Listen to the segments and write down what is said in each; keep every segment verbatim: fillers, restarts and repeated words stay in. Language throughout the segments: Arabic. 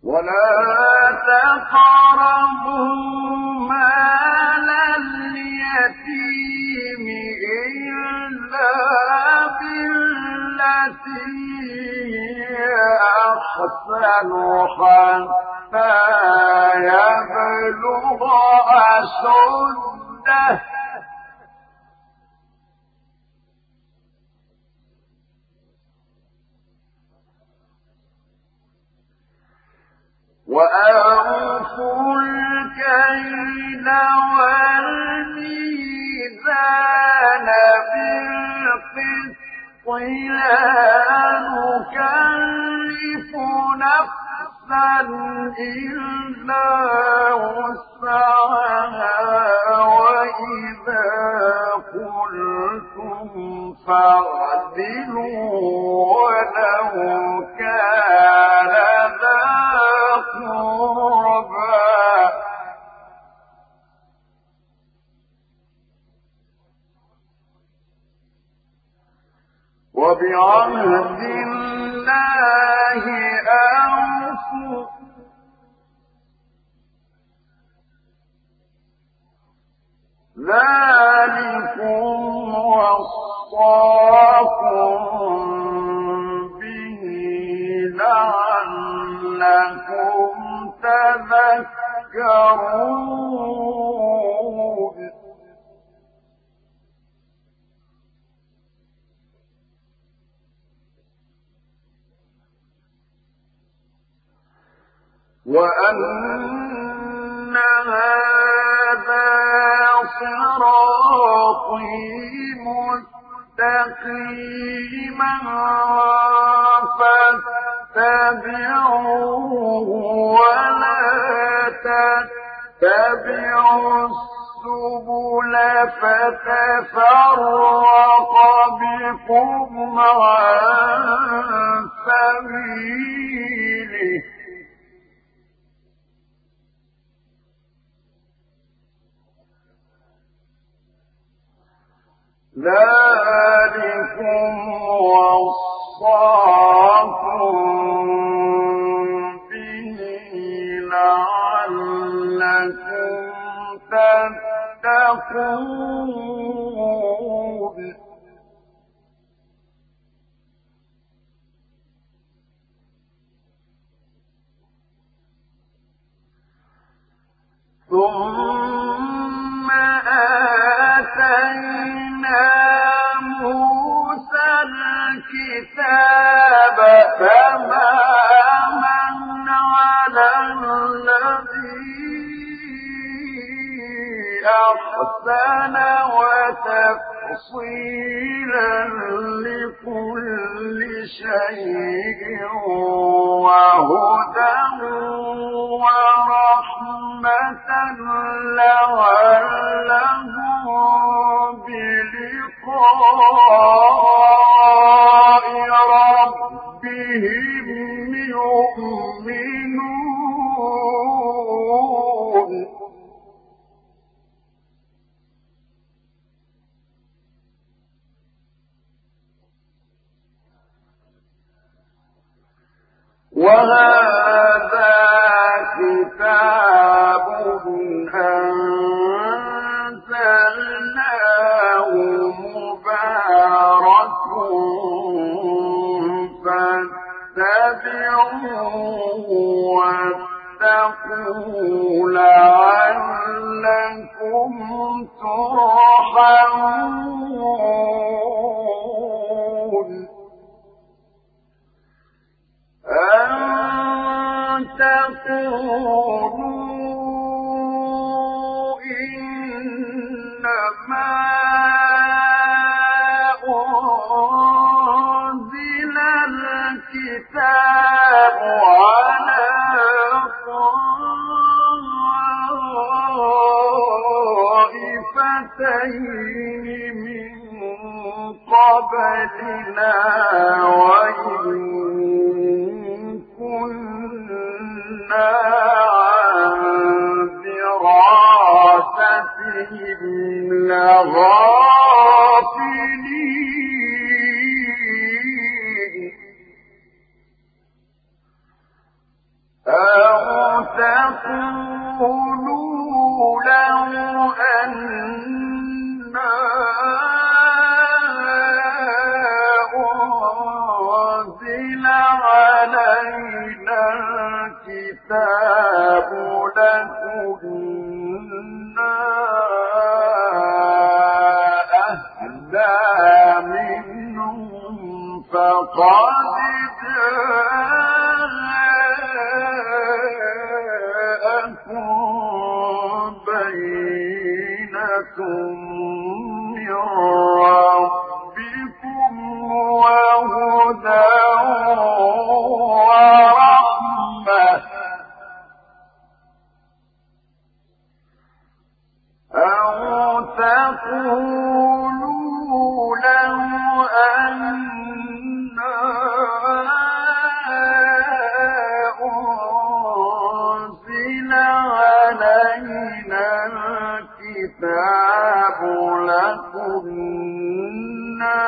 ولا تقربوا مال اليتيم إلا بالتي هي أحسن حتى يبلغ أشده وأوفوا الكيل والميزان بالقسط لا نكلف نفسا إلا وسعها وإذا قلتم فاعدلوا ولو كان ذا قربى وبعهد الله أوفوا ذلكم وصاكم به لعلكم تذكرون وأن هذا صراطي مستقيما فاتبعوه ولا تتبعوا السبل فتفرق بكم عن سبيله ذلكم وصاكم به لعلكم تتقون ثم آتينا موسى الكتاب تماما على الذي أحسن وتفصيلا لكل شيء وهدى ورحمة لعلهم بلقاء ربهم يؤمنون وهذا كتاب أنزلناه مبارك فاتبعوه واتقوا لعلكم ترحمون أن تقولوا إنما أنزل الكتاب على طائفتين من قبلنا وإن كنا عن دراستهم لغافلين وتقولوا لو أنا أنزل علينا الكتاب لكنا أهدى منهم فقد جاءكم بينة من ربكم وهدى ورحمة أو تقولوا لو أنا أنزل علينا الكتاب لكنا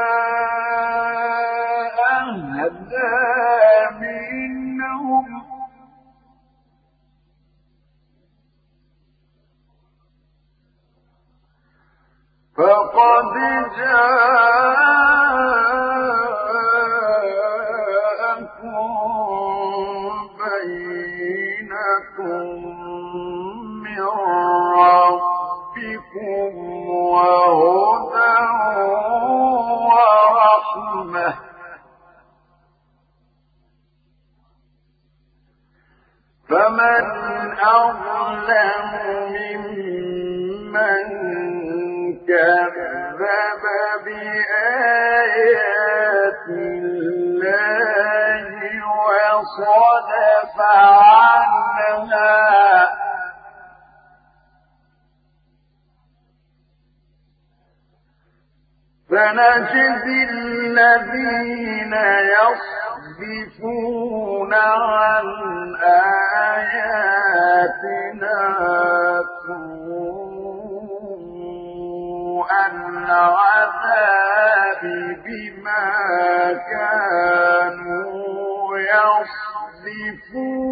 أهدى منهم فقد جاءكم بينة من ربكم وهدى ورحمة فمن أظلم ممن كذب بآيات الله وصدف عنها فنجزي الذين يصدفون عن آياتنا العذاب بما كانوا يصدفون